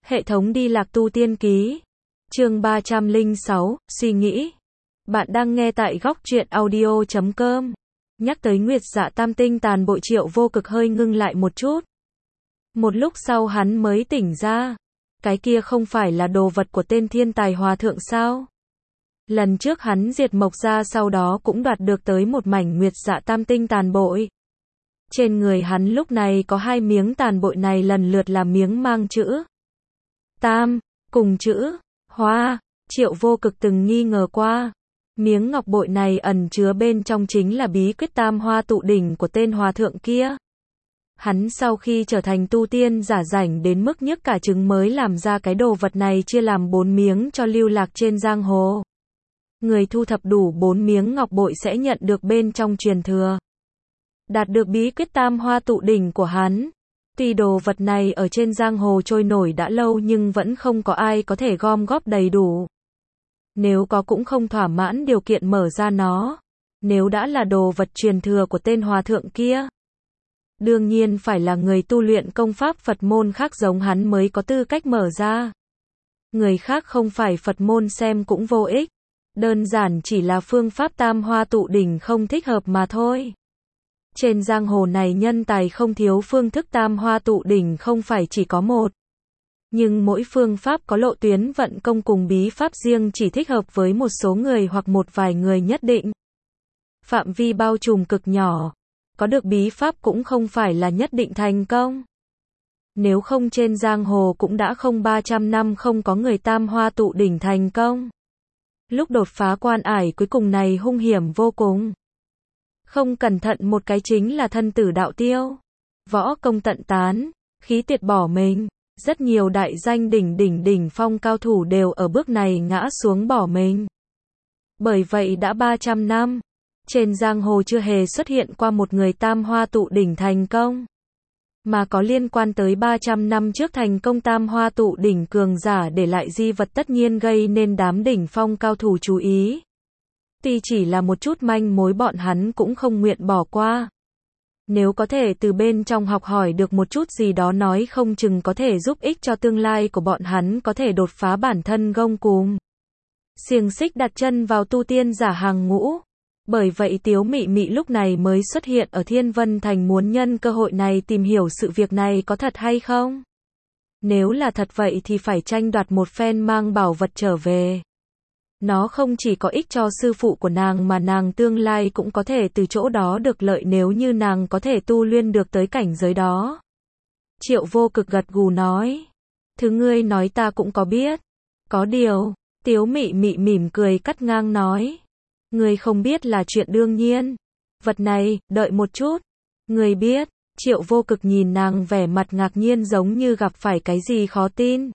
Hệ thống đi lạc tu tiên ký. Chương 306, suy nghĩ. Bạn đang nghe tại góc truyện audio.com. Nhắc tới Nguyệt Dạ Tam Tinh Tàn Bội, Triệu Vô Cực hơi ngưng lại một chút. Một lúc sau hắn mới tỉnh ra. Cái kia không phải là đồ vật của tên thiên tài hòa thượng sao? Lần trước hắn diệt Mộc Gia sau đó cũng đoạt được tới một mảnh Nguyệt Dạ Tam Tinh Tàn Bội. Trên người hắn lúc này có hai miếng tàn bội này lần lượt là miếng mang chữ Tam, cùng chữ Hoa. Triệu Vô Cực từng nghi ngờ qua. Miếng ngọc bội này ẩn chứa bên trong chính là bí quyết Tam Hoa tụ đỉnh của tên hòa thượng kia. Hắn sau khi trở thành tu tiên giả rảnh đến mức nhức cả trứng mới làm ra cái đồ vật này, chia làm 4 miếng cho lưu lạc trên giang hồ. Người thu thập đủ 4 miếng ngọc bội sẽ nhận được bên trong truyền thừa. Đạt được bí quyết Tam Hoa tụ đỉnh của hắn. Tuy đồ vật này ở trên giang hồ trôi nổi đã lâu nhưng vẫn không có ai có thể gom góp đầy đủ. Nếu có cũng không thỏa mãn điều kiện mở ra nó. Nếu đã là đồ vật truyền thừa của tên hòa thượng kia, đương nhiên phải là người tu luyện công pháp Phật môn khác giống hắn mới có tư cách mở ra. Người khác không phải Phật môn xem cũng vô ích. Đơn giản chỉ là phương pháp Tam Hoa tụ đỉnh không thích hợp mà thôi. Trên giang hồ này nhân tài không thiếu, phương thức Tam Hoa tụ đỉnh không phải chỉ có một. Nhưng mỗi phương pháp có lộ tuyến vận công cùng bí pháp riêng, chỉ thích hợp với một số người hoặc một vài người nhất định. Phạm vi bao trùm cực nhỏ. Có được bí pháp cũng không phải là nhất định thành công. Nếu không trên giang hồ cũng đã không 300 năm không có người Tam Hoa tụ đỉnh thành công. Lúc đột phá quan ải cuối cùng này hung hiểm vô cùng. Không cẩn thận một cái chính là thân tử đạo tiêu. Võ công tận tán, khí tiệt bỏ mình. Rất nhiều đại danh đỉnh phong cao thủ đều ở bước này ngã xuống bỏ mình. Bởi vậy đã 300 năm, trên giang hồ chưa hề xuất hiện qua một người Tam Hoa tụ đỉnh thành công. Mà có liên quan tới 300 năm trước thành công Tam Hoa tụ đỉnh cường giả để lại di vật tất nhiên gây nên đám đỉnh phong cao thủ chú ý. Tuy chỉ là một chút manh mối bọn hắn cũng không nguyện bỏ qua. Nếu có thể từ bên trong học hỏi được một chút gì đó, nói không chừng có thể giúp ích cho tương lai của bọn hắn, có thể đột phá bản thân gông cùm xiềng xích đặt chân vào tu tiên giả hàng ngũ. Bởi vậy Tiếu Mị Mị lúc này mới xuất hiện ở Thiên Vân Thành, muốn nhân cơ hội này tìm hiểu sự việc này có thật hay không. Nếu là thật vậy thì phải tranh đoạt một phen mang bảo vật trở về. Nó không chỉ có ích cho sư phụ của nàng mà nàng tương lai cũng có thể từ chỗ đó được lợi nếu như nàng có thể tu luyện được tới cảnh giới đó. Triệu Vô Cực gật gù nói. Thứ ngươi nói ta cũng có biết. Có điều, Tiếu Mị Mị mỉm cười cắt ngang nói. Ngươi không biết là chuyện đương nhiên. Vật này, đợi một chút. Ngươi biết. Triệu Vô Cực nhìn nàng vẻ mặt ngạc nhiên giống như gặp phải cái gì khó tin.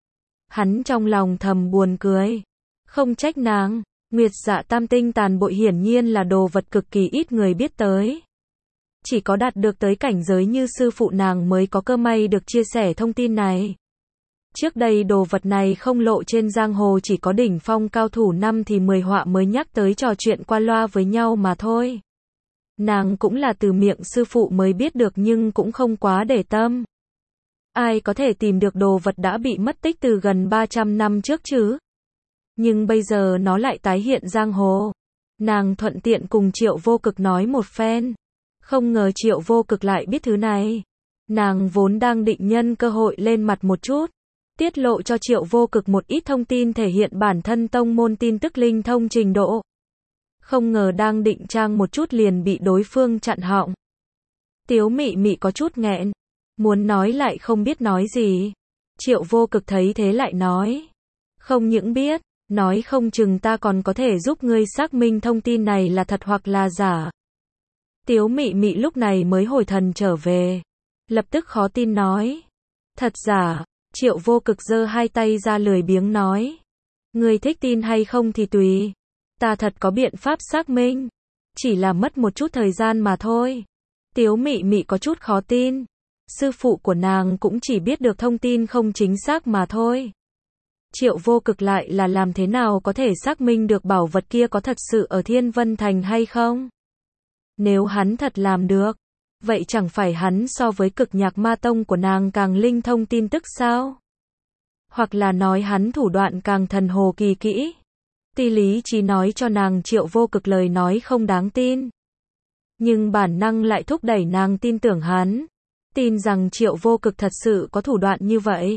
Hắn trong lòng thầm buồn cười. Không trách nàng, Nguyệt Dạ Tam Tinh Tàn Bội hiển nhiên là đồ vật cực kỳ ít người biết tới. Chỉ có đạt được tới cảnh giới như sư phụ nàng mới có cơ may được chia sẻ thông tin này. Trước đây đồ vật này không lộ trên giang hồ, chỉ có đỉnh phong cao thủ 5 thì 10 họa mới nhắc tới trò chuyện qua loa với nhau mà thôi. Nàng cũng là từ miệng sư phụ mới biết được nhưng cũng không quá để tâm. Ai có thể tìm được đồ vật đã bị mất tích từ gần 300 năm trước chứ? Nhưng bây giờ nó lại tái hiện giang hồ. Nàng thuận tiện cùng Triệu Vô Cực nói một phen. Không ngờ Triệu Vô Cực lại biết thứ này. Nàng vốn đang định nhân cơ hội lên mặt một chút, tiết lộ cho Triệu Vô Cực một ít thông tin thể hiện bản thân tông môn tin tức linh thông trình độ. Không ngờ đang định trang một chút liền bị đối phương chặn họng. Tiếu Mị Mị có chút nghẹn, muốn nói lại không biết nói gì. Triệu Vô Cực thấy thế lại nói. Không những biết, nói không chừng ta còn có thể giúp ngươi xác minh thông tin này là thật hoặc là giả. Tiếu Mị Mị lúc này mới hồi thần trở về. Lập tức khó tin nói. Thật giả? Triệu Vô Cực giơ hai tay ra lười biếng nói. Ngươi thích tin hay không thì tùy. Ta thật có biện pháp xác minh. Chỉ là mất một chút thời gian mà thôi. Tiếu Mị Mị có chút khó tin. Sư phụ của nàng cũng chỉ biết được thông tin không chính xác mà thôi. Triệu Vô Cực lại là làm thế nào có thể xác minh được bảo vật kia có thật sự ở Thiên Vân Thành hay không? Nếu hắn thật làm được, vậy chẳng phải hắn so với Cực Nhạc Ma Tông của nàng càng linh thông tin tức sao? hoặc là nói hắn thủ đoạn càng thần hồ kỳ kỹ. Tuy lý trí nói cho nàng Triệu Vô Cực lời nói không đáng tin, nhưng bản năng lại thúc đẩy nàng tin tưởng hắn, tin rằng Triệu Vô Cực thật sự có thủ đoạn như vậy.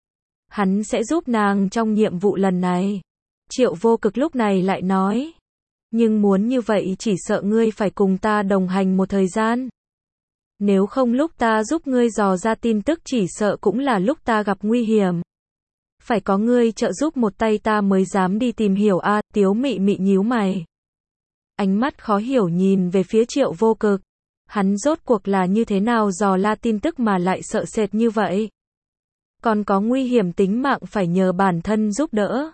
Hắn sẽ giúp nàng trong nhiệm vụ lần này. Triệu Vô Cực lúc này lại nói, nhưng muốn như vậy chỉ sợ ngươi phải cùng ta đồng hành một thời gian. Nếu không lúc ta giúp ngươi dò ra tin tức chỉ sợ cũng là lúc ta gặp nguy hiểm. Phải có ngươi trợ giúp một tay ta mới dám đi tìm hiểu a. Tiếu Mị Mị nhíu mày, ánh mắt khó hiểu nhìn về phía Triệu Vô Cực. Hắn rốt cuộc là như thế nào dò la tin tức mà lại sợ sệt như vậy? Còn có nguy hiểm tính mạng phải nhờ bản thân giúp đỡ.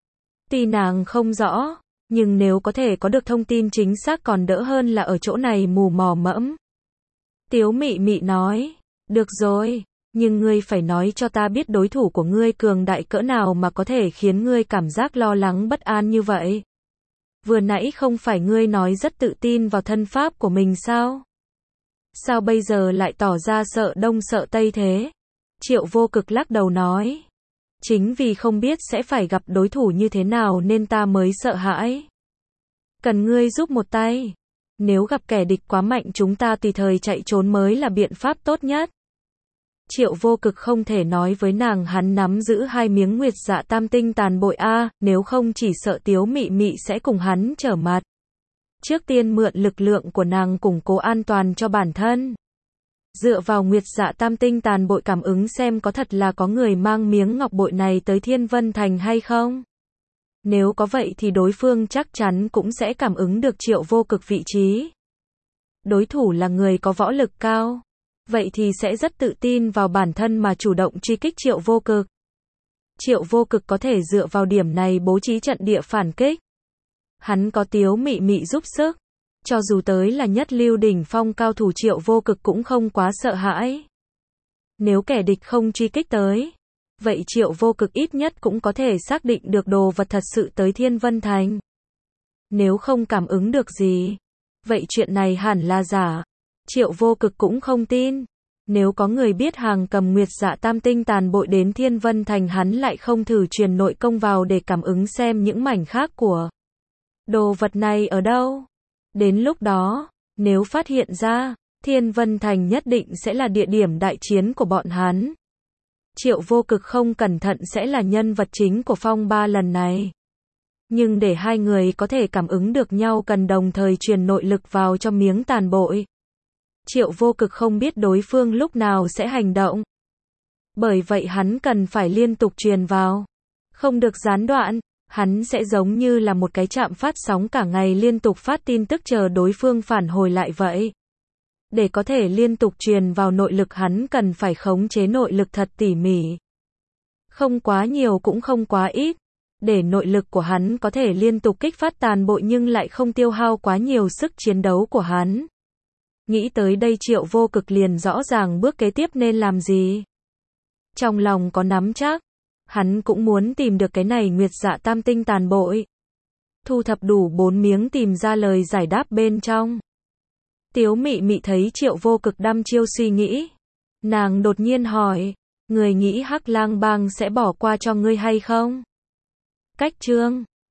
Tuy nàng không rõ, nhưng nếu có thể có được thông tin chính xác còn đỡ hơn là ở chỗ này mù mò mẫm. Tiếu Mị Mị nói, được rồi, nhưng ngươi phải nói cho ta biết đối thủ của ngươi cường đại cỡ nào mà có thể khiến ngươi cảm giác lo lắng bất an như vậy. Vừa nãy không phải ngươi nói rất tự tin vào thân pháp của mình sao? Sao bây giờ lại tỏ ra sợ đông sợ tây thế? Triệu Vô Cực lắc đầu nói, chính vì không biết sẽ phải gặp đối thủ như thế nào nên ta mới sợ hãi. Cần ngươi giúp một tay. Nếu gặp kẻ địch quá mạnh chúng ta tùy thời chạy trốn mới là biện pháp tốt nhất. Triệu Vô Cực không thể nói với nàng hắn nắm giữ 2 miếng Nguyệt Dạ Tam Tinh tàn bội a, nếu không chỉ sợ Tiếu Mị Mị sẽ cùng hắn trở mặt. Trước tiên mượn lực lượng của nàng củng cố an toàn cho bản thân. Dựa vào Nguyệt Dạ Tam Tinh tàn bội cảm ứng xem có thật là có người mang miếng ngọc bội này tới Thiên Vân Thành hay không. Nếu có vậy thì đối phương chắc chắn cũng sẽ cảm ứng được Triệu Vô Cực vị trí. Đối thủ là người có võ lực cao, vậy thì sẽ rất tự tin vào bản thân mà chủ động truy kích Triệu Vô Cực. Triệu Vô Cực có thể dựa vào điểm này bố trí trận địa phản kích. Hắn có Tiếu Mị Mị giúp sức, cho dù tới là nhất lưu đỉnh phong cao thủ Triệu Vô Cực cũng không quá sợ hãi. Nếu kẻ địch không truy kích tới, vậy Triệu Vô Cực ít nhất cũng có thể xác định được đồ vật thật sự tới Thiên Vân Thành. Nếu không cảm ứng được gì, vậy chuyện này hẳn là giả. Triệu Vô Cực cũng không tin. Nếu có người biết hàng cầm Nguyệt Dạ Tam Tinh tàn bội đến Thiên Vân Thành hắn lại không thử truyền nội công vào để cảm ứng xem những mảnh khác của đồ vật này ở đâu. Đến lúc đó, nếu phát hiện ra, Thiên Vân Thành nhất định sẽ là địa điểm đại chiến của bọn hắn. Triệu Vô Cực không cẩn thận sẽ là nhân vật chính của phong ba lần này. Nhưng để hai người có thể cảm ứng được nhau cần đồng thời truyền nội lực vào cho miếng tàn bội. Triệu Vô Cực không biết đối phương lúc nào sẽ hành động. Bởi vậy hắn cần phải liên tục truyền vào. Không được gián đoạn, hắn sẽ giống như là một cái trạm phát sóng cả ngày liên tục phát tin tức chờ đối phương phản hồi lại vậy. Để có thể liên tục truyền vào nội lực hắn cần phải khống chế nội lực thật tỉ mỉ. Không quá nhiều cũng không quá ít. Để nội lực của hắn có thể liên tục kích phát tàn bội nhưng lại không tiêu hao quá nhiều sức chiến đấu của hắn. Nghĩ tới đây Triệu Vô Cực liền rõ ràng bước kế tiếp nên làm gì. Trong lòng có nắm chắc, hắn cũng muốn tìm được cái này Nguyệt Dạ Tam Tinh tàn bội. Thu thập đủ 4 miếng tìm ra lời giải đáp bên trong. Tiếu Mị Mị thấy Triệu Vô Cực đăm chiêu suy nghĩ. Nàng đột nhiên hỏi, người nghĩ Hắc Lang Bang sẽ bỏ qua cho ngươi hay không? Cách chương